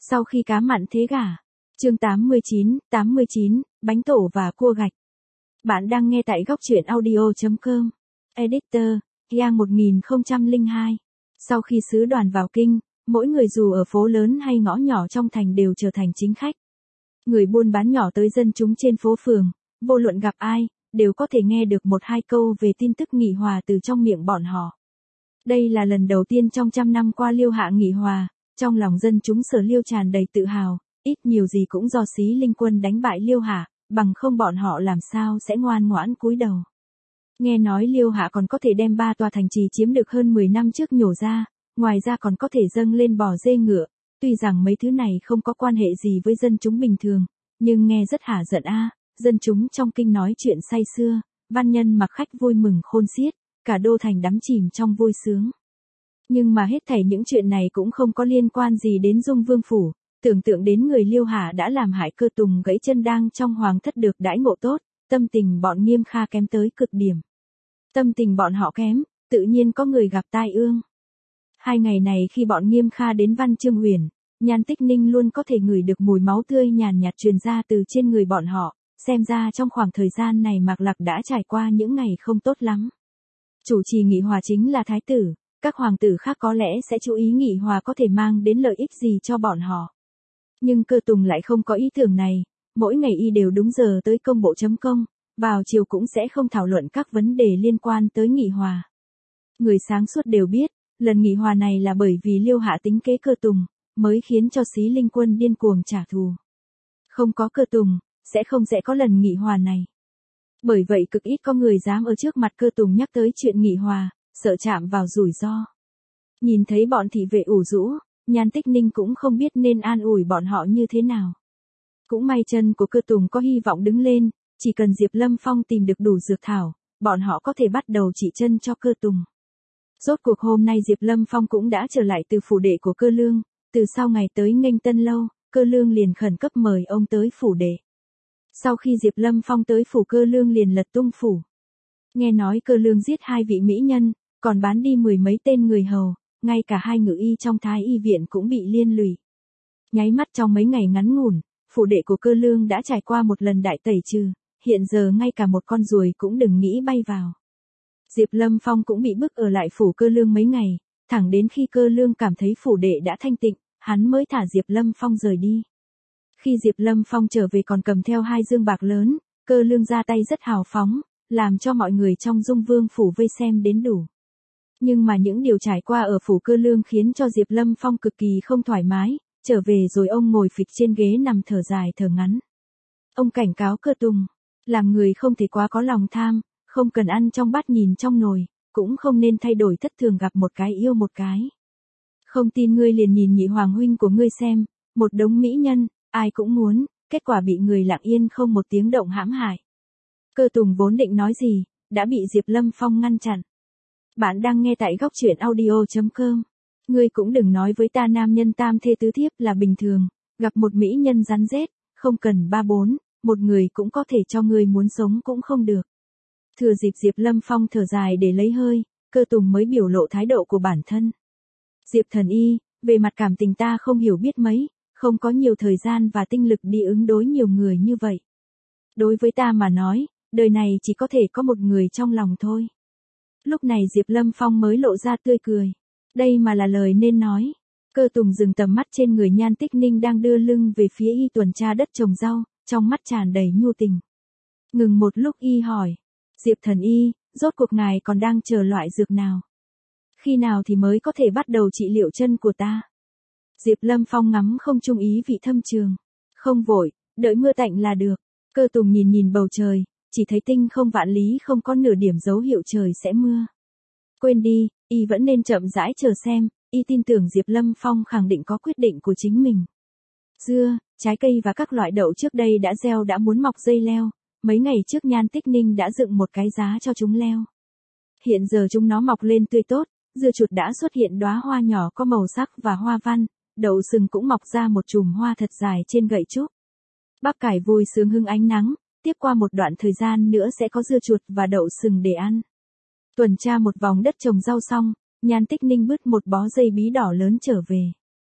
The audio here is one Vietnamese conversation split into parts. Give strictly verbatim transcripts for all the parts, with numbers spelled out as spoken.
Sau khi cá mặn thế gả. Chương tám mươi chín, tám mươi chín, bánh tổ và cua gạch. Bạn đang nghe tại góc truyện audio chấm com. Editor, Yang một nghìn không trăm lẻ hai. Sau khi sứ đoàn vào kinh, mỗi người dù ở phố lớn hay ngõ nhỏ trong thành đều trở thành chính khách. Người buôn bán nhỏ tới dân chúng trên phố phường, vô luận gặp ai, đều có thể nghe được một hai câu về tin tức nghị hòa từ trong miệng bọn họ. Đây là lần đầu tiên trong trăm năm qua Liêu Hạ nghị hòa, trong lòng dân chúng Sở Liêu tràn đầy tự hào, ít nhiều gì cũng do Xí Linh Quân đánh bại Liêu Hạ, bằng không bọn họ làm sao sẽ ngoan ngoãn cúi đầu. Nghe nói Liêu Hạ còn có thể đem ba tòa thành trì chiếm được hơn mười năm trước nhổ ra, ngoài ra còn có thể dâng lên bò dê ngựa, tuy rằng mấy thứ này không có quan hệ gì với dân chúng bình thường, nhưng nghe rất hả giận a. Dân chúng trong kinh nói chuyện say sưa, văn nhân mặc khách vui mừng khôn xiết, cả đô thành đắm chìm trong vui sướng. Nhưng mà hết thảy những chuyện này cũng không có liên quan gì đến Dung Vương phủ, tưởng tượng đến người Liêu Hạ đã làm hại Cơ Tùng gãy chân đang trong hoàng thất được đãi ngộ tốt, tâm tình bọn Nghiêm Kha kém tới cực điểm. Tâm tình bọn họ kém, tự nhiên có người gặp tai ương. Hai ngày này khi bọn Nghiêm Kha đến Văn Chương Huyền, Nhan Tích Ninh luôn có thể ngửi được mùi máu tươi nhàn nhạt truyền ra từ trên người bọn họ, xem ra trong khoảng thời gian này Mạc Lặc đã trải qua những ngày không tốt lắm. Chủ trì nghị hòa chính là thái tử, các hoàng tử khác có lẽ sẽ chú ý nghị hòa có thể mang đến lợi ích gì cho bọn họ. Nhưng Cơ Tùng lại không có ý tưởng này, mỗi ngày y đều đúng giờ tới công bộ chấm công, vào chiều cũng sẽ không thảo luận các vấn đề liên quan tới nghị hòa. Người sáng suốt đều biết, lần nghị hòa này là bởi vì Liêu Hạ tính kế Cơ Tùng, mới khiến cho Xí Linh Quân điên cuồng trả thù. Không có Cơ Tùng, sẽ không sẽ có lần nghị hòa này. Bởi vậy cực ít có người dám ở trước mặt Cơ Tùng nhắc tới chuyện nghị hòa, sợ chạm vào rủi ro. Nhìn thấy bọn thị vệ ủ rũ, Nhan Tích Ninh cũng không biết nên an ủi bọn họ như thế nào. Cũng may chân của Cơ Tùng có hy vọng đứng lên, chỉ cần Diệp Lâm Phong tìm được đủ dược thảo, bọn họ có thể bắt đầu trị chân cho Cơ Tùng. Rốt cuộc hôm nay Diệp Lâm Phong cũng đã trở lại từ phủ đệ của Cơ Lương, từ sau ngày tới nghênh tân lâu, Cơ Lương liền khẩn cấp mời ông tới phủ đệ. Sau khi Diệp Lâm Phong tới phủ Cơ Lương liền lật tung phủ. Nghe nói Cơ Lương giết hai vị mỹ nhân, còn bán đi mười mấy tên người hầu, ngay cả hai ngự y trong Thái y viện cũng bị liên lụy. Nháy mắt trong mấy ngày ngắn ngủn, phủ đệ của Cơ Lương đã trải qua một lần đại tẩy trừ, hiện giờ ngay cả một con ruồi cũng đừng nghĩ bay vào. Diệp Lâm Phong cũng bị bức ở lại phủ Cơ Lương mấy ngày, thẳng đến khi Cơ Lương cảm thấy phủ đệ đã thanh tịnh, hắn mới thả Diệp Lâm Phong rời đi. Khi Diệp Lâm Phong trở về còn cầm theo hai dương bạc lớn, Cơ Lương ra tay rất hào phóng, làm cho mọi người trong Dung Vương phủ vây xem đến đủ. Nhưng mà những điều trải qua ở phủ Cơ Lương khiến cho Diệp Lâm Phong cực kỳ không thoải mái, trở về rồi ông ngồi phịch trên ghế nằm thở dài thở ngắn. Ông cảnh cáo Cơ Tùng, làm người không thể quá có lòng tham, không cần ăn trong bát nhìn trong nồi, cũng không nên thay đổi thất thường gặp một cái yêu một cái. Không tin ngươi liền nhìn nhị hoàng huynh của ngươi xem, một đống mỹ nhân, ai cũng muốn, kết quả bị người lặng yên không một tiếng động hãm hại. Cơ Tùng vốn định nói gì, đã bị Diệp Lâm Phong ngăn chặn. Bạn đang nghe tại góc truyện audio chấm com. Ngươi cũng đừng nói với ta nam nhân tam thê tứ thiếp là bình thường, gặp một mỹ nhân rắn rết, không cần ba bốn, một người cũng có thể cho ngươi muốn sống cũng không được. Thừa dịp Diệp Lâm Phong thở dài để lấy hơi, Cơ Tùng mới biểu lộ thái độ của bản thân. Diệp thần y, về mặt cảm tình ta không hiểu biết mấy, không có nhiều thời gian và tinh lực đi ứng đối nhiều người như vậy. Đối với ta mà nói, đời này chỉ có thể có một người trong lòng thôi. Lúc này Diệp Lâm Phong mới lộ ra tươi cười. Đây mà là lời nên nói. Cơ Tùng dừng tầm mắt trên người Nhan Tích Ninh đang đưa lưng về phía y tuần tra đất trồng rau, trong mắt tràn đầy nhu tình. Ngừng một lúc y hỏi. Diệp thần y, rốt cuộc ngài còn đang chờ loại dược nào? Khi nào thì mới có thể bắt đầu trị liệu chân của ta? Diệp Lâm Phong ngắm không trung ý vị thâm trường. Không vội, đợi mưa tạnh là được. Cơ Tùng nhìn nhìn bầu trời, chỉ thấy tinh không vạn lý không có nửa điểm dấu hiệu trời sẽ mưa. Quên đi, y vẫn nên chậm rãi chờ xem, y tin tưởng Diệp Lâm Phong khẳng định có quyết định của chính mình. Dưa, trái cây và các loại đậu trước đây đã gieo đã muốn mọc dây leo, mấy ngày trước Nhan Tích Ninh đã dựng một cái giá cho chúng leo. Hiện giờ chúng nó mọc lên tươi tốt, dưa chuột đã xuất hiện đóa hoa nhỏ có màu sắc và hoa văn, đậu sừng cũng mọc ra một chùm hoa thật dài trên gậy trúc. Bắp cải vui sướng hứng ánh nắng, tiếp qua một đoạn thời gian nữa sẽ có dưa chuột và đậu sừng để ăn. Tuần tra một vòng đất trồng rau xong, Nhan Tích Ninh bứt một bó dây bí đỏ lớn trở về.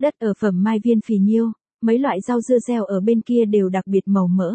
Đất ở Phẩm Mai Viên phì nhiêu, mấy loại rau dưa gieo ở bên kia đều đặc biệt màu mỡ.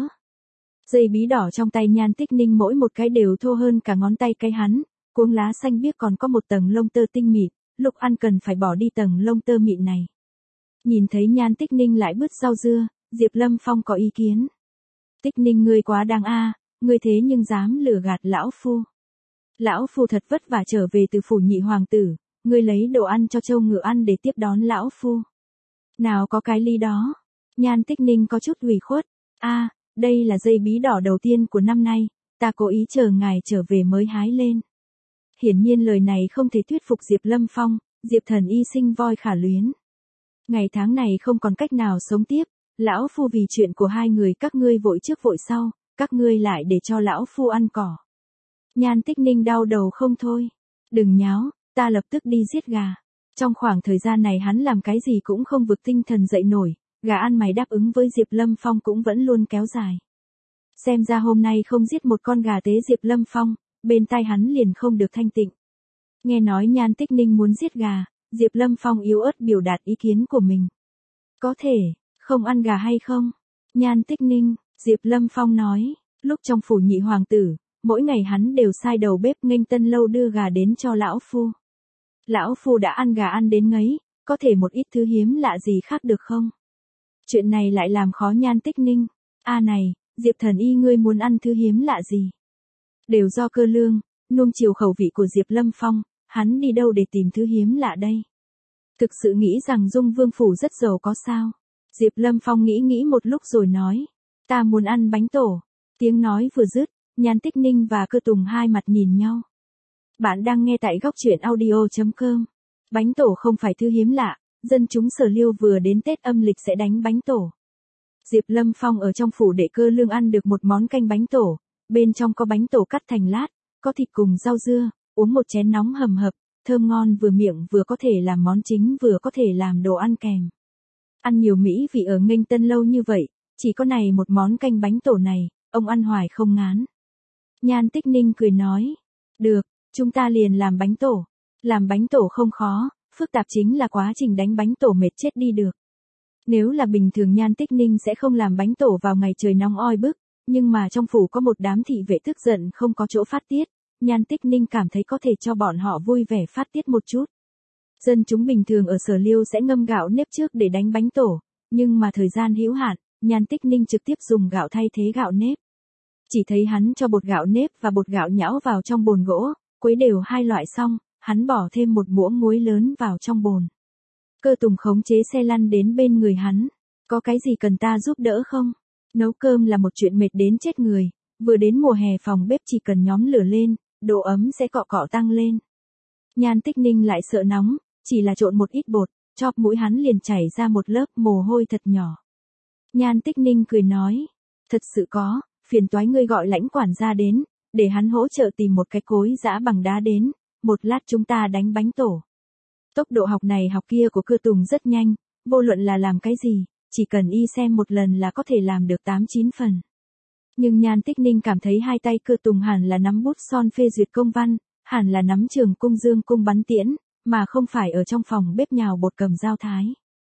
Dây bí đỏ trong tay Nhan Tích Ninh mỗi một cái đều thô hơn cả ngón tay cái hắn, cuống lá xanh biếc còn có một tầng lông tơ tinh mịn, lúc ăn cần phải bỏ đi tầng lông tơ mịn này. Nhìn thấy Nhan Tích Ninh lại bứt rau dưa, Diệp Lâm Phong có ý kiến. Tích Ninh ngươi quá đáng a, ngươi thế nhưng dám lừa gạt lão phu. Lão phu thật vất vả trở về từ phủ nhị hoàng tử, ngươi lấy đồ ăn cho trâu ngựa ăn để tiếp đón lão phu. Nào có cái ly đó. Nhan Tích Ninh có chút ủy khuất. A, đây là dây bí đỏ đầu tiên của năm nay, ta cố ý chờ ngài trở về mới hái lên. Hiển nhiên lời này không thể thuyết phục Diệp Lâm Phong, Diệp Thần Y sinh voi khả luyến. Ngày tháng này không còn cách nào sống tiếp, lão phu vì chuyện của hai người các ngươi vội trước vội sau, các ngươi lại để cho lão phu ăn cỏ. Nhan Tích Ninh đau đầu không thôi. Đừng nháo, ta lập tức đi giết gà. Trong khoảng thời gian này hắn làm cái gì cũng không vực tinh thần dậy nổi, gà ăn mày đáp ứng với Diệp Lâm Phong cũng vẫn luôn kéo dài. Xem ra hôm nay không giết một con gà tế Diệp Lâm Phong, bên tai hắn liền không được thanh tịnh. Nghe nói Nhan Tích Ninh muốn giết gà, Diệp Lâm Phong yếu ớt biểu đạt ý kiến của mình. Có thể, không ăn gà hay không? Nhan Tích Ninh, Diệp Lâm Phong nói, lúc trong phủ nhị hoàng tử, mỗi ngày hắn đều sai đầu bếp nghênh tân lâu đưa gà đến cho lão phu. Lão phu đã ăn gà ăn đến ngấy, có thể một ít thứ hiếm lạ gì khác được không? Chuyện này lại làm khó Nhan Tích Ninh. A này, Diệp Thần Y ngươi muốn ăn thứ hiếm lạ gì? Đều do Cơ Lương, nuông chiều khẩu vị của Diệp Lâm Phong, hắn đi đâu để tìm thứ hiếm lạ đây? Thực sự nghĩ rằng Dung Vương phủ rất giàu có sao? Diệp Lâm Phong nghĩ nghĩ một lúc rồi nói, ta muốn ăn bánh tổ. Tiếng nói vừa dứt, Nhan Tích Ninh và Cơ Tùng hai mặt nhìn nhau. Bạn đang nghe tại góc truyện audio chấm com. Bánh tổ không phải thứ hiếm lạ, dân chúng Sở Liêu vừa đến Tết âm lịch sẽ đánh bánh tổ. Diệp Lâm Phong ở trong phủ để Cơ Lương ăn được một món canh bánh tổ, bên trong có bánh tổ cắt thành lát, có thịt cùng rau dưa, uống một chén nóng hầm hập, thơm ngon vừa miệng vừa có thể làm món chính vừa có thể làm đồ ăn kèm. Ăn nhiều mỹ vị ở nghênh tân lâu như vậy, chỉ có này một món canh bánh tổ này, ông ăn hoài không ngán. Nhan Tích Ninh cười nói, được, chúng ta liền làm bánh tổ. Làm bánh tổ không khó, phức tạp chính là quá trình đánh bánh tổ mệt chết đi được. Nếu là bình thường Nhan Tích Ninh sẽ không làm bánh tổ vào ngày trời nóng oi bức, nhưng mà trong phủ có một đám thị vệ tức giận không có chỗ phát tiết, Nhan Tích Ninh cảm thấy có thể cho bọn họ vui vẻ phát tiết một chút. Dân chúng bình thường ở Sở Liêu sẽ ngâm gạo nếp trước để đánh bánh tổ, nhưng mà thời gian hữu hạn, Nhan Tích Ninh trực tiếp dùng gạo thay thế gạo nếp. Chỉ thấy hắn cho bột gạo nếp và bột gạo nhão vào trong bồn gỗ, quấy đều hai loại xong, hắn bỏ thêm một muỗng muối lớn vào trong bồn. Cơ Tùng khống chế xe lăn đến bên người hắn. Có cái gì cần ta giúp đỡ không? Nấu cơm là một chuyện mệt đến chết người, vừa đến mùa hè phòng bếp chỉ cần nhóm lửa lên, độ ấm sẽ cọ cọ tăng lên. Nhan Tích Ninh lại sợ nóng, chỉ là trộn một ít bột, chóp mũi hắn liền chảy ra một lớp mồ hôi thật nhỏ. Nhan Tích Ninh cười nói, thật sự có, phiền toái ngươi gọi lãnh quản gia đến, để hắn hỗ trợ tìm một cái cối giã bằng đá đến, một lát chúng ta đánh bánh tổ. Tốc độ học này học kia của Cơ Tùng rất nhanh, vô luận là làm cái gì, chỉ cần y xem một lần là có thể làm được tám chín phần. Nhưng Nhan Tích Ninh cảm thấy hai tay Cơ Tùng hẳn là nắm bút son phê duyệt công văn, hẳn là nắm trường cung dương cung bắn tiễn, mà không phải ở trong phòng bếp nhào bột cầm dao thái.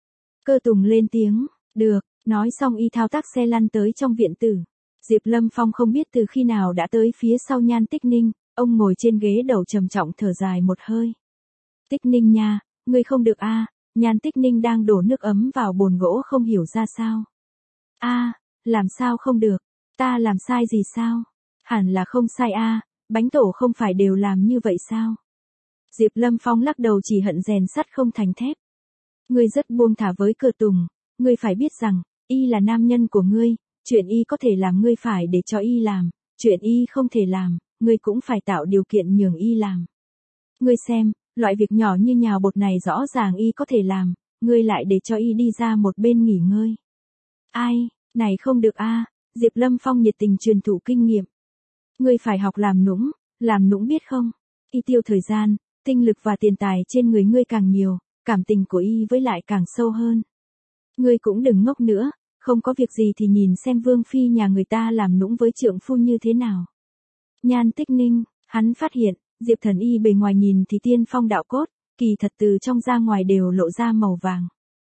Cơ Tùng lên tiếng, được, nói xong y thao tác xe lăn tới trong viện tử. Diệp Lâm Phong không biết từ khi nào đã tới phía sau Nhan Tích Ninh, ông ngồi trên ghế đầu trầm trọng thở dài một hơi. Tích Ninh nha, ngươi không được a. Nhan Tích Ninh đang đổ nước ấm vào bồn gỗ không hiểu ra sao. A, làm sao không được, ta làm sai gì sao? Hẳn là không sai a, bánh tổ không phải đều làm như vậy sao? Diệp Lâm Phong lắc đầu chỉ hận rèn sắt không thành thép. Ngươi rất buông thả với Cơ Tùng, ngươi phải biết rằng, y là nam nhân của ngươi, chuyện y có thể làm ngươi phải để cho y làm, chuyện y không thể làm, ngươi cũng phải tạo điều kiện nhường y làm. Ngươi xem, loại việc nhỏ như nhào bột này rõ ràng y có thể làm, ngươi lại để cho y đi ra một bên nghỉ ngơi. Ai, này không được a, Diệp Lâm Phong nhiệt tình truyền thụ kinh nghiệm. Ngươi phải học làm nũng, làm nũng biết không? Y tiêu thời gian, tinh lực và tiền tài trên người ngươi càng nhiều, cảm tình của y với lại càng sâu hơn. Ngươi cũng đừng ngốc nữa, không có việc gì thì nhìn xem Vương Phi nhà người ta làm nũng với trượng phu như thế nào. Nhan Tích Ninh, hắn phát hiện, Diệp Thần Y bề ngoài nhìn thì tiên phong đạo cốt, kỳ thật từ trong ra ngoài đều lộ ra màu vàng.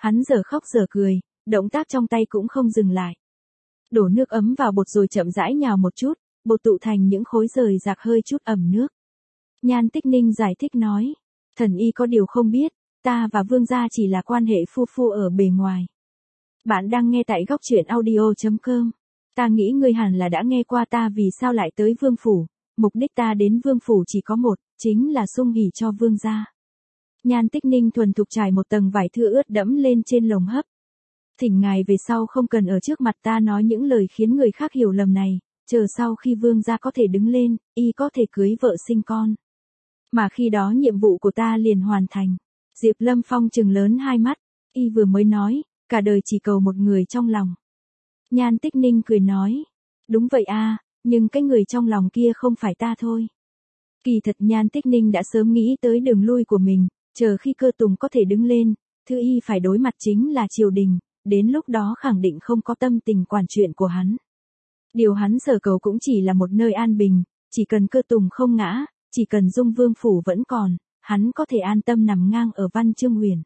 Hắn giờ khóc giờ cười, động tác trong tay cũng không dừng lại. Đổ nước ấm vào bột rồi chậm rãi nhào một chút, bột tụ thành những khối rời rạc hơi chút ẩm nước. Nhan Tích Ninh giải thích nói, thần y có điều không biết, ta và Vương gia chỉ là quan hệ phu phu ở bề ngoài. Bạn đang nghe tại góc truyện audio chấm com. Ta nghĩ ngươi hẳn là đã nghe qua ta vì sao lại tới Vương phủ, mục đích ta đến Vương phủ chỉ có một, chính là sung hỉ cho Vương gia. Nhan Tích Ninh thuần thục trải một tầng vải thưa ướt đẫm lên trên lồng hấp. Thỉnh ngài về sau không cần ở trước mặt ta nói những lời khiến người khác hiểu lầm này, chờ sau khi Vương gia có thể đứng lên, y có thể cưới vợ sinh con. Mà khi đó nhiệm vụ của ta liền hoàn thành. Diệp Lâm Phong trừng lớn hai mắt, y vừa mới nói, cả đời chỉ cầu một người trong lòng. Nhan Tích Ninh cười nói, đúng vậy a, nhưng cái người trong lòng kia không phải ta thôi. Kỳ thật Nhan Tích Ninh đã sớm nghĩ tới đường lui của mình, chờ khi Cơ Tùng có thể đứng lên, thứ y phải đối mặt chính là triều đình, đến lúc đó khẳng định không có tâm tình quản chuyện của hắn. Điều hắn sở cầu cũng chỉ là một nơi an bình, chỉ cần Cơ Tùng không ngã, chỉ cần Dung Vương phủ vẫn còn, hắn có thể an tâm nằm ngang ở Văn Chương Huyền.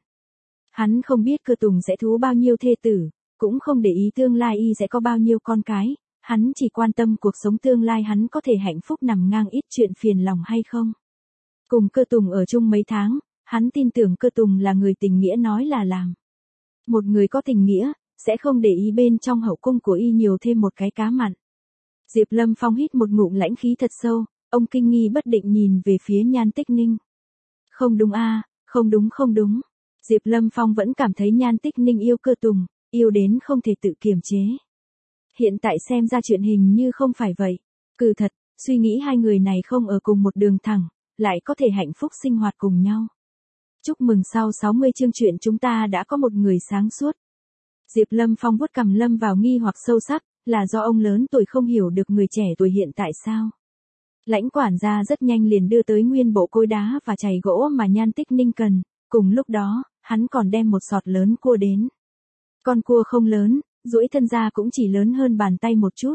Hắn không biết Cơ Tùng sẽ thú bao nhiêu thê tử, cũng không để ý tương lai y sẽ có bao nhiêu con cái, hắn chỉ quan tâm cuộc sống tương lai hắn có thể hạnh phúc nằm ngang ít chuyện phiền lòng hay không. Cùng Cơ Tùng ở chung mấy tháng, hắn tin tưởng Cơ Tùng là người tình nghĩa nói là làm. Một người có tình nghĩa, sẽ không để ý bên trong hậu cung của y nhiều thêm một cái cá mặn. Diệp Lâm Phong hít một ngụm lãnh khí thật sâu, ông kinh nghi bất định nhìn về phía Nhan Tích Ninh. Không đúng a, không đúng không đúng. Diệp Lâm Phong vẫn cảm thấy Nhan Tích Ninh yêu Cơ Tùng, yêu đến không thể tự kiềm chế. Hiện tại xem ra chuyện hình như không phải vậy. Cứ thật, suy nghĩ hai người này không ở cùng một đường thẳng, lại có thể hạnh phúc sinh hoạt cùng nhau. Chúc mừng sau sáu mươi chương truyện chúng ta đã có một người sáng suốt. Diệp Lâm Phong vuốt cằm lâm vào nghi hoặc sâu sắc, là do ông lớn tuổi không hiểu được người trẻ tuổi hiện tại sao. Lãnh quản gia rất nhanh liền đưa tới nguyên bộ cối đá và chày gỗ mà Nhan Tích Ninh cần, cùng lúc đó, hắn còn đem một sọt lớn cua đến. Con cua không lớn, duỗi thân ra cũng chỉ lớn hơn bàn tay một chút.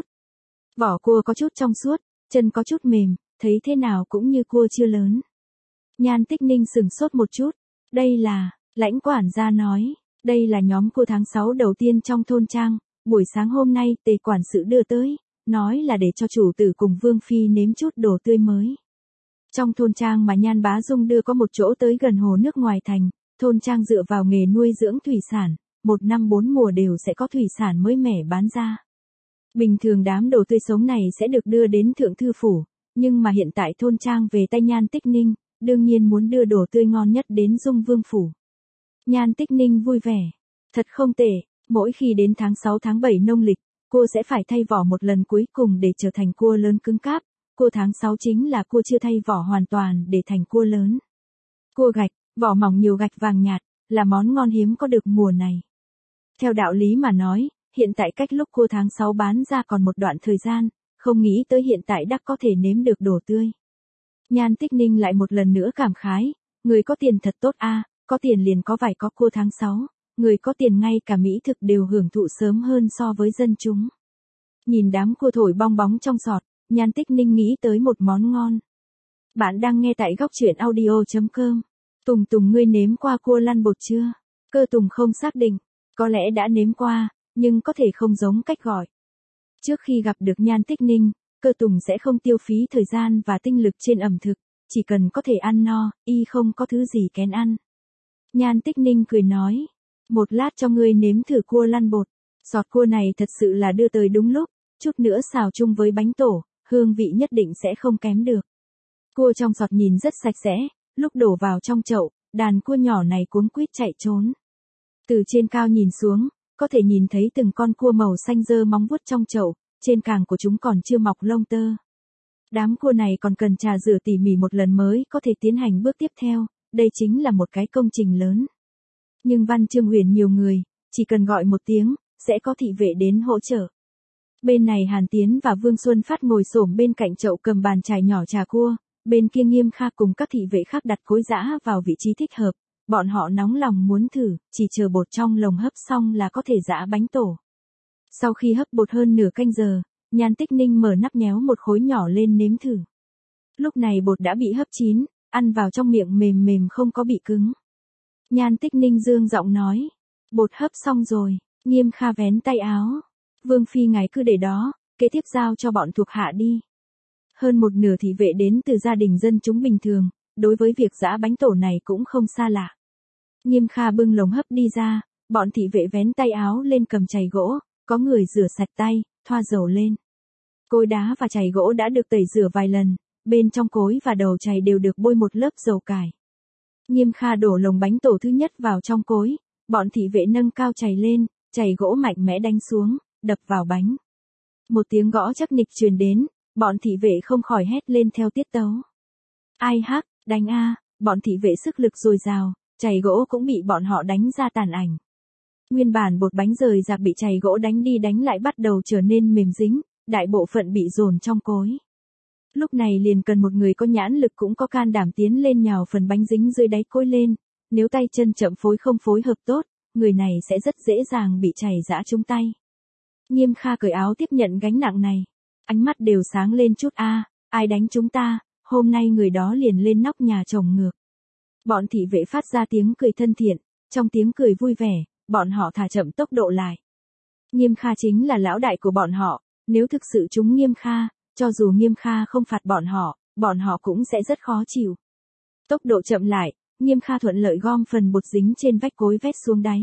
Vỏ cua có chút trong suốt, chân có chút mềm, thấy thế nào cũng như cua chưa lớn. Nhan Tích Ninh sừng sốt một chút, đây là, lãnh quản gia nói, đây là nhóm cua tháng sáu đầu tiên trong thôn trang, buổi sáng hôm nay Tề quản sự đưa tới, nói là để cho chủ tử cùng Vương Phi nếm chút đồ tươi mới. Trong thôn trang mà Nhan Bá Dung đưa có một chỗ tới gần hồ nước ngoài thành, thôn trang dựa vào nghề nuôi dưỡng thủy sản, một năm bốn mùa đều sẽ có thủy sản mới mẻ bán ra. Bình thường đám đồ tươi sống này sẽ được đưa đến Thượng Thư Phủ, nhưng mà hiện tại thôn trang về tay Nhan Tích Ninh, đương nhiên muốn đưa đồ tươi ngon nhất đến Dung Vương Phủ. Nhan Tích Ninh vui vẻ, thật không tệ, mỗi khi đến tháng sáu tháng bảy nông lịch, cua sẽ phải thay vỏ một lần cuối cùng để trở thành cua lớn cứng cáp, cua tháng sáu chính là cua chưa thay vỏ hoàn toàn để thành cua lớn. Cua gạch, vỏ mỏng nhiều gạch vàng nhạt, là món ngon hiếm có được mùa này. Theo đạo lý mà nói, hiện tại cách lúc cua tháng sáu bán ra còn một đoạn thời gian, không nghĩ tới hiện tại đã có thể nếm được đồ tươi. Nhan Tích Ninh lại một lần nữa cảm khái, người có tiền thật tốt a, có tiền liền có vải có cua tháng sáu, người có tiền ngay cả mỹ thực đều hưởng thụ sớm hơn so với dân chúng. Nhìn đám cua thổi bong bóng trong sọt, Nhan Tích Ninh nghĩ tới một món ngon. Bạn đang nghe tại góc truyện audio chấm com. Tùng Tùng ngươi nếm qua cua lăn bột chưa? Cơ Tùng không xác định, có lẽ đã nếm qua, nhưng có thể không giống cách gọi. Trước khi gặp được Nhan Tích Ninh, Cơ Tùng sẽ không tiêu phí thời gian và tinh lực trên ẩm thực, chỉ cần có thể ăn no, y không có thứ gì kén ăn. Nhan Tích Ninh cười nói, một lát cho ngươi nếm thử cua lăn bột, sọt cua này thật sự là đưa tới đúng lúc, chút nữa xào chung với bánh tổ, hương vị nhất định sẽ không kém được. Cua trong sọt nhìn rất sạch sẽ, lúc đổ vào trong chậu, đàn cua nhỏ này cuống quýt chạy trốn. Từ trên cao nhìn xuống, có thể nhìn thấy từng con cua màu xanh dơ móng vuốt trong chậu, trên càng của chúng còn chưa mọc lông tơ. Đám cua này còn cần trà rửa tỉ mỉ một lần mới có thể tiến hành bước tiếp theo, đây chính là một cái công trình lớn. Nhưng Văn Chương Huyền nhiều người, chỉ cần gọi một tiếng, sẽ có thị vệ đến hỗ trợ. Bên này Hàn Tiến và Vương Xuân Phát ngồi xổm bên cạnh chậu cầm bàn chải nhỏ trà cua, bên kia Nghiêm Kha cùng các thị vệ khác đặt cối giã vào vị trí thích hợp, bọn họ nóng lòng muốn thử, chỉ chờ bột trong lồng hấp xong là có thể giã bánh tổ. Sau khi hấp bột hơn nửa canh giờ, Nhan Tích Ninh mở nắp nhéo một khối nhỏ lên nếm thử. Lúc này bột đã bị hấp chín, ăn vào trong miệng mềm mềm không có bị cứng. Nhan Tích Ninh dương giọng nói, Bột hấp xong rồi, Nghiêm Kha vén tay áo. Vương phi ngài cứ để đó, kế tiếp giao cho bọn thuộc hạ đi. Hơn một nửa thị vệ đến từ gia đình dân chúng bình thường, đối với việc giã bánh tổ này cũng không xa lạ. Nghiêm Kha bưng lồng hấp đi ra, bọn thị vệ vén tay áo lên cầm chày gỗ, có người rửa sạch tay, thoa dầu lên. Cối đá và chày gỗ đã được tẩy rửa vài lần, bên trong cối và đầu chày đều được bôi một lớp dầu cải. Nghiêm Kha đổ lồng bánh tổ thứ nhất vào trong cối, bọn thị vệ nâng cao chày lên, chày gỗ mạnh mẽ đánh xuống, đập vào bánh. Một tiếng gõ chắc nịch truyền đến, bọn thị vệ không khỏi hét lên theo tiết tấu. Ai hắc, đánh a, bọn thị vệ sức lực dồi dào, chày gỗ cũng bị bọn họ đánh ra tàn ảnh. Nguyên bản bột bánh rời rạc bị chày gỗ đánh đi đánh lại bắt đầu trở nên mềm dính, đại bộ phận bị dồn trong cối. Lúc này liền cần một người có nhãn lực cũng có can đảm tiến lên nhào phần bánh dính dưới đáy cối lên, nếu tay chân chậm phối không phối hợp tốt, người này sẽ rất dễ dàng bị chày giã trúng tay. Nghiêm Kha cởi áo tiếp nhận gánh nặng này, ánh mắt đều sáng lên chút a, ai đánh chúng ta, hôm nay người đó liền lên nóc nhà chồng ngược. Bọn thị vệ phát ra tiếng cười thân thiện, trong tiếng cười vui vẻ, bọn họ thả chậm tốc độ lại. Nghiêm Kha chính là lão đại của bọn họ, nếu thực sự chúng Nghiêm Kha, cho dù Nghiêm Kha không phạt bọn họ, bọn họ cũng sẽ rất khó chịu. Tốc độ chậm lại, Nghiêm Kha thuận lợi gom phần bột dính trên vách cối vét xuống đáy.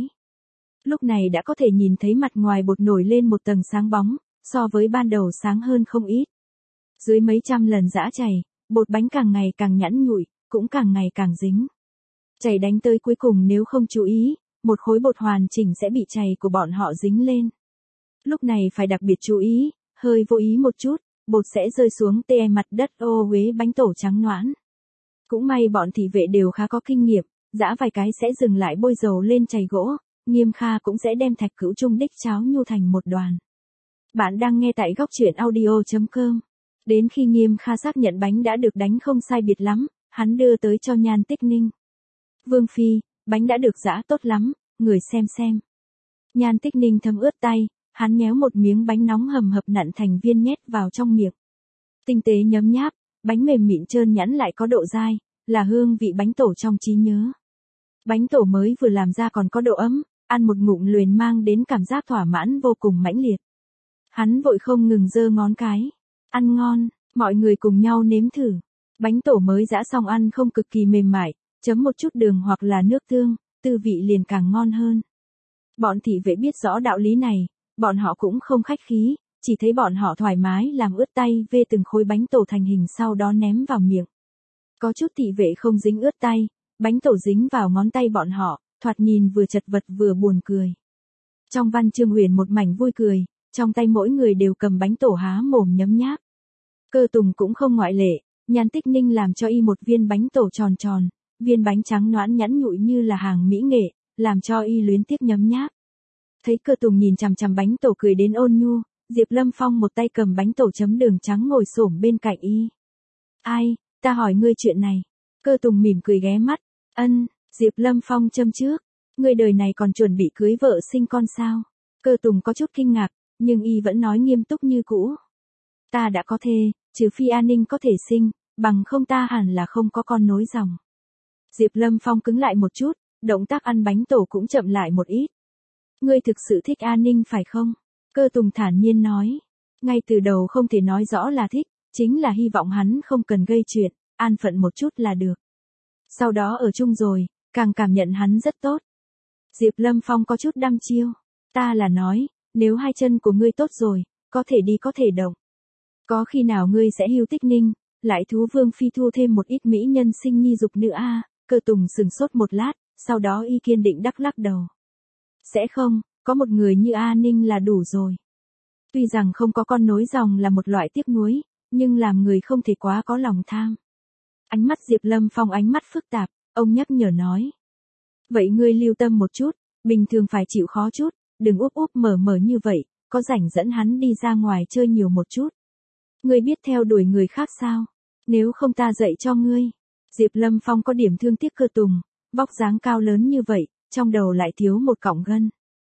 Lúc này đã có thể nhìn thấy mặt ngoài bột nổi lên một tầng sáng bóng, so với ban đầu sáng hơn không ít. Dưới mấy trăm lần giã chày, bột bánh càng ngày càng nhẵn nhụi, cũng càng ngày càng dính. Chày đánh tới cuối cùng nếu không chú ý, một khối bột hoàn chỉnh sẽ bị chày của bọn họ dính lên. Lúc này phải đặc biệt chú ý, hơi vô ý một chút, bột sẽ rơi xuống tê mặt đất ô uế bánh tổ trắng noãn. Cũng may bọn thị vệ đều khá có kinh nghiệm, giã vài cái sẽ dừng lại bôi dầu lên chày gỗ, Nghiêm Kha cũng sẽ đem thạch cửu trung đích cháo nhu thành một đoàn. Bạn đang nghe tại góc truyện audio chấm com. Đến khi Nghiêm Kha xác nhận bánh đã được đánh không sai biệt lắm, hắn đưa tới cho Nhan Tích Ninh. Vương phi, bánh đã được giã tốt lắm, người xem xem. Nhan Tích Ninh thấm ướt tay, hắn nhéo một miếng bánh nóng hầm hập nặn thành viên nhét vào trong miệng. Tinh tế nhấm nháp, bánh mềm mịn trơn nhẵn lại có độ dai, là hương vị bánh tổ trong trí nhớ. Bánh tổ mới vừa làm ra còn có độ ấm, ăn một ngụm luyền mang đến cảm giác thỏa mãn vô cùng mãnh liệt. Hắn vội không ngừng giơ ngón cái. Ăn ngon, mọi người cùng nhau nếm thử. Bánh tổ mới giã xong ăn không cực kỳ mềm mại, chấm một chút đường hoặc là nước tương, tư vị liền càng ngon hơn. Bọn thị vệ biết rõ đạo lý này, bọn họ cũng không khách khí, chỉ thấy bọn họ thoải mái làm ướt tay vê từng khối bánh tổ thành hình sau đó ném vào miệng. Có chút thị vệ không dính ướt tay, bánh tổ dính vào ngón tay bọn họ, thoạt nhìn vừa chật vật vừa buồn cười. Trong văn chương huyền một mảnh vui cười, trong tay mỗi người đều cầm bánh tổ há mồm nhấm nháp. Cơ Tùng cũng không ngoại lệ, Nhan Tích Ninh làm cho y một viên bánh tổ tròn tròn, viên bánh trắng noãn nhẵn nhụi như là hàng mỹ nghệ, làm cho y luyến tiếc nhấm nháp. Thấy Cơ Tùng nhìn chằm chằm bánh tổ cười đến ôn nhu, Diệp Lâm Phong một tay cầm bánh tổ chấm đường trắng ngồi xổm bên cạnh y. Ai, ta hỏi ngươi chuyện này. Cơ Tùng mỉm cười ghé mắt, ân, Diệp Lâm Phong châm trước, ngươi đời này còn chuẩn bị cưới vợ sinh con sao? Cơ Tùng có chút kinh ngạc, nhưng y vẫn nói nghiêm túc như cũ. Ta đã có thê, trừ phi An Ninh có thể sinh, bằng không ta hẳn là không có con nối dòng. Diệp Lâm Phong cứng lại một chút, động tác ăn bánh tổ cũng chậm lại một ít. Ngươi thực sự thích An Ninh phải không? Cơ Tùng thản nhiên nói. Ngay từ đầu không thể nói rõ là thích, chính là hy vọng hắn không cần gây chuyện, an phận một chút là được. Sau đó ở chung rồi, càng cảm nhận hắn rất tốt. Diệp Lâm Phong có chút đăm chiêu. Ta là nói, nếu hai chân của ngươi tốt rồi, có thể đi có thể động. Có khi nào ngươi sẽ hưu Tích Ninh, lại thú Vương phi thu thêm một ít mỹ nhân sinh nhi dục nữa a? À? Cơ Tùng sừng sốt một lát, sau đó y kiên định đắc lắc đầu. Sẽ không, có một người như A Ninh là đủ rồi. Tuy rằng không có con nối dòng là một loại tiếc nuối, nhưng làm người không thể quá có lòng tham. Ánh mắt Diệp Lâm Phong ánh mắt phức tạp, ông nhắc nhở nói. Vậy ngươi lưu tâm một chút, bình thường phải chịu khó chút, đừng úp úp mở mở như vậy, có rảnh dẫn hắn đi ra ngoài chơi nhiều một chút. Ngươi biết theo đuổi người khác sao? Nếu không ta dạy cho ngươi. Diệp Lâm Phong có điểm thương tiếc Cơ Tùng, vóc dáng cao lớn như vậy, trong đầu lại thiếu một cọng gân.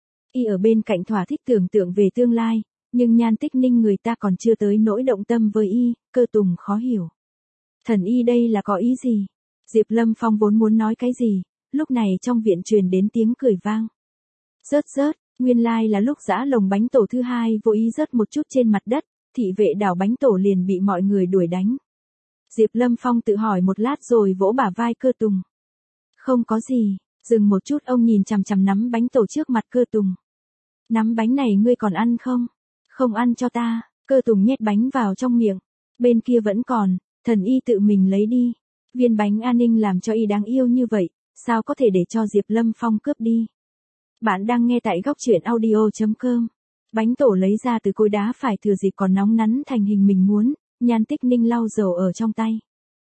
Y ở bên cạnh thỏa thích tưởng tượng về tương lai, nhưng Nhan Tích Ninh người ta còn chưa tới nỗi động tâm với y, Cơ Tùng khó hiểu. Thần y đây là có ý gì? Diệp Lâm Phong vốn muốn nói cái gì, lúc này trong viện truyền đến tiếng cười vang. Rớt rớt, nguyên lai like là lúc giã lồng bánh tổ thứ hai vô ý rớt một chút trên mặt đất, thị vệ đảo bánh tổ liền bị mọi người đuổi đánh. Diệp Lâm Phong tự hỏi một lát rồi vỗ bả vai Cơ Tùng. Không có gì, dừng một chút ông nhìn chằm chằm nắm bánh tổ trước mặt Cơ Tùng. Nắm bánh này ngươi còn ăn không? Không ăn cho ta, Cơ Tùng nhét bánh vào trong miệng. Bên kia vẫn còn, thần y tự mình lấy đi. Viên bánh an ninh làm cho y đáng yêu như vậy, sao có thể để cho Diệp Lâm Phong cướp đi? Bạn đang nghe tại góc truyện audio chấm com. Bánh tổ lấy ra từ cối đá phải thừa dịp còn nóng nắn thành hình mình muốn, Nhan Tích Ninh lau dầu ở trong tay.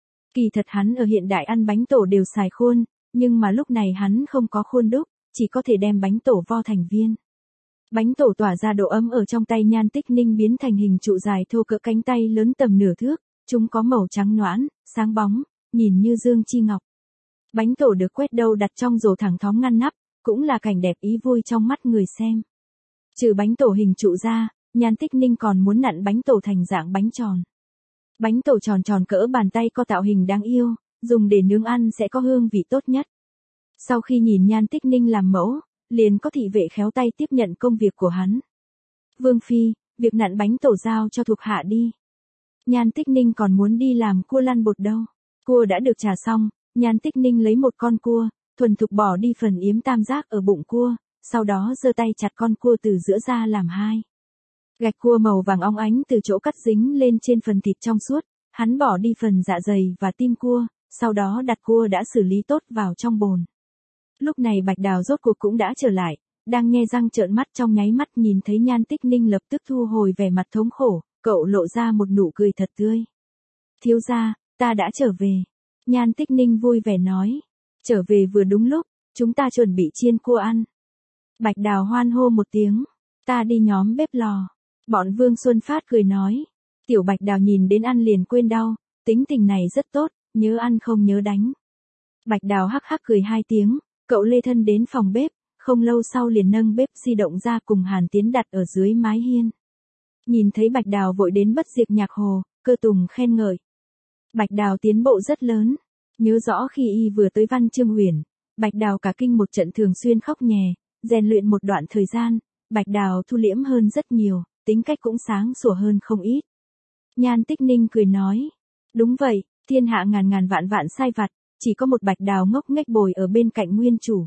Kỳ thật hắn ở hiện đại ăn bánh tổ đều xài khuôn, nhưng mà lúc này hắn không có khuôn đúc, chỉ có thể đem bánh tổ vo thành viên. Bánh tổ tỏa ra độ ấm ở trong tay Nhan Tích Ninh biến thành hình trụ dài thô cỡ cánh tay lớn tầm nửa thước, chúng có màu trắng noãn, sáng bóng, nhìn như dương chi ngọc. Bánh tổ được quét đâu đặt trong rổ thẳng thóng ngăn nắp, cũng là cảnh đẹp ý vui trong mắt người xem. Trừ bánh tổ hình trụ ra, Nhan Tích Ninh còn muốn nặn bánh tổ thành dạng bánh tròn. Bánh tổ tròn tròn cỡ bàn tay có tạo hình đáng yêu, dùng để nướng ăn sẽ có hương vị tốt nhất. Sau khi nhìn Nhan Tích Ninh làm mẫu, liền có thị vệ khéo tay tiếp nhận công việc của hắn. Vương Phi, việc nặn bánh tổ giao cho thuộc hạ đi. Nhan Tích Ninh còn muốn đi làm cua lăn bột đâu. Cua đã được trà xong, Nhan Tích Ninh lấy một con cua, thuần thục bỏ đi phần yếm tam giác ở bụng cua, sau đó giơ tay chặt con cua từ giữa ra làm hai. Gạch cua màu vàng óng ánh từ chỗ cắt dính lên trên phần thịt trong suốt, hắn bỏ đi phần dạ dày và tim cua, sau đó đặt cua đã xử lý tốt vào trong bồn. Lúc này Bạch Đào rốt cuộc cũng đã trở lại, đang nhe răng trợn mắt trong nháy mắt nhìn thấy Nhan Tích Ninh lập tức thu hồi vẻ mặt thống khổ, cậu lộ ra một nụ cười thật tươi. Thiếu gia, ta đã trở về. Nhan Tích Ninh vui vẻ nói. Trở về vừa đúng lúc, chúng ta chuẩn bị chiên cua ăn. Bạch Đào hoan hô một tiếng. Ta đi nhóm bếp lò. Bọn Vương Xuân Phát cười nói. Tiểu Bạch Đào nhìn đến ăn liền quên đau, tính tình này rất tốt, nhớ ăn không nhớ đánh. Bạch Đào hắc hắc cười hai tiếng, cậu lê thân đến phòng bếp, không lâu sau liền nâng bếp di động ra cùng Hàn Tiến đặt ở dưới mái hiên. Nhìn thấy Bạch Đào vội đến bất diệt nhạc hồ, Cơ Tùng khen ngợi. Bạch Đào tiến bộ rất lớn. Nhớ rõ khi y vừa tới Văn Chương Huyền, Bạch Đào cả kinh một trận thường xuyên khóc nhè, rèn luyện một đoạn thời gian, Bạch Đào thu liễm hơn rất nhiều, tính cách cũng sáng sủa hơn không ít. Nhan Tích Ninh cười nói, đúng vậy, thiên hạ ngàn ngàn vạn vạn sai vặt, chỉ có một Bạch Đào ngốc nghếch bồi ở bên cạnh nguyên chủ.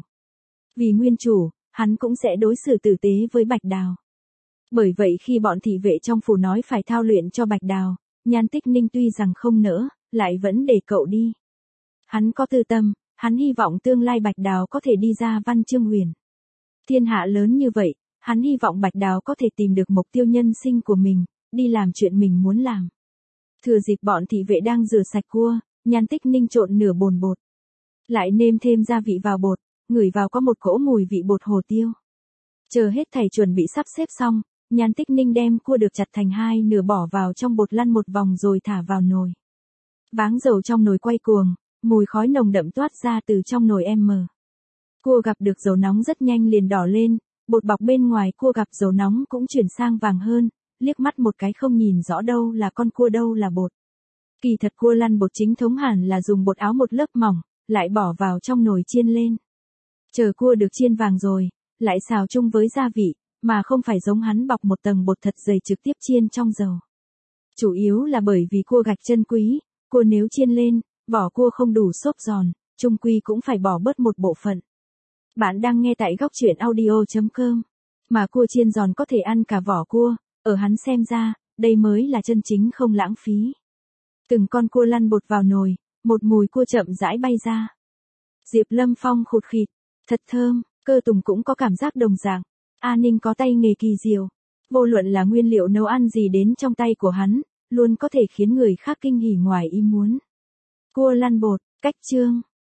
Vì nguyên chủ, hắn cũng sẽ đối xử tử tế với Bạch Đào. Bởi vậy khi bọn thị vệ trong phủ nói phải thao luyện cho Bạch Đào, Nhan Tích Ninh tuy rằng không nỡ, lại vẫn để cậu đi. Hắn có tư tâm, hắn hy vọng tương lai Bạch Đào có thể đi ra Văn Chương Huyền. Thiên hạ lớn như vậy, hắn hy vọng Bạch Đào có thể tìm được mục tiêu nhân sinh của mình, đi làm chuyện mình muốn làm. Thừa dịp bọn thị vệ đang rửa sạch cua, Nhan Tích Ninh trộn nửa bồn bột. Lại nêm thêm gia vị vào bột, ngửi vào có một cỗ mùi vị bột hồ tiêu. Chờ hết thảy chuẩn bị sắp xếp xong, Nhan Tích Ninh đem cua được chặt thành hai nửa bỏ vào trong bột lăn một vòng rồi thả vào nồi. Váng dầu trong nồi quay cuồng, mùi khói nồng đậm toát ra từ trong nồi em mờ. Cua gặp được dầu nóng rất nhanh liền đỏ lên, bột bọc bên ngoài cua gặp dầu nóng cũng chuyển sang vàng hơn, liếc mắt một cái không nhìn rõ đâu là con cua đâu là bột. Kỳ thật cua lăn bột chính thống hẳn là dùng bột áo một lớp mỏng, lại bỏ vào trong nồi chiên lên. Chờ cua được chiên vàng rồi, lại xào chung với gia vị, mà không phải giống hắn bọc một tầng bột thật dày trực tiếp chiên trong dầu. Chủ yếu là bởi vì cua gạch chân quý, cua nếu chiên lên, vỏ cua không đủ xốp giòn, chung quy cũng phải bỏ bớt một bộ phận. Bạn đang nghe tại góc truyện audio chấm com. Mà cua chiên giòn có thể ăn cả vỏ cua, ở hắn xem ra, đây mới là chân chính không lãng phí. Từng con cua lăn bột vào nồi, một mùi cua chậm rãi bay ra. Diệp Lâm Phong khụt khịt, thật thơm, Cơ Tùng cũng có cảm giác đồng dạng. A Ninh có tay nghề kỳ diệu. Vô luận là nguyên liệu nấu ăn gì đến trong tay của hắn, luôn có thể khiến người khác kinh hỉ ngoài ý muốn. Cua lăn bột, cách chương.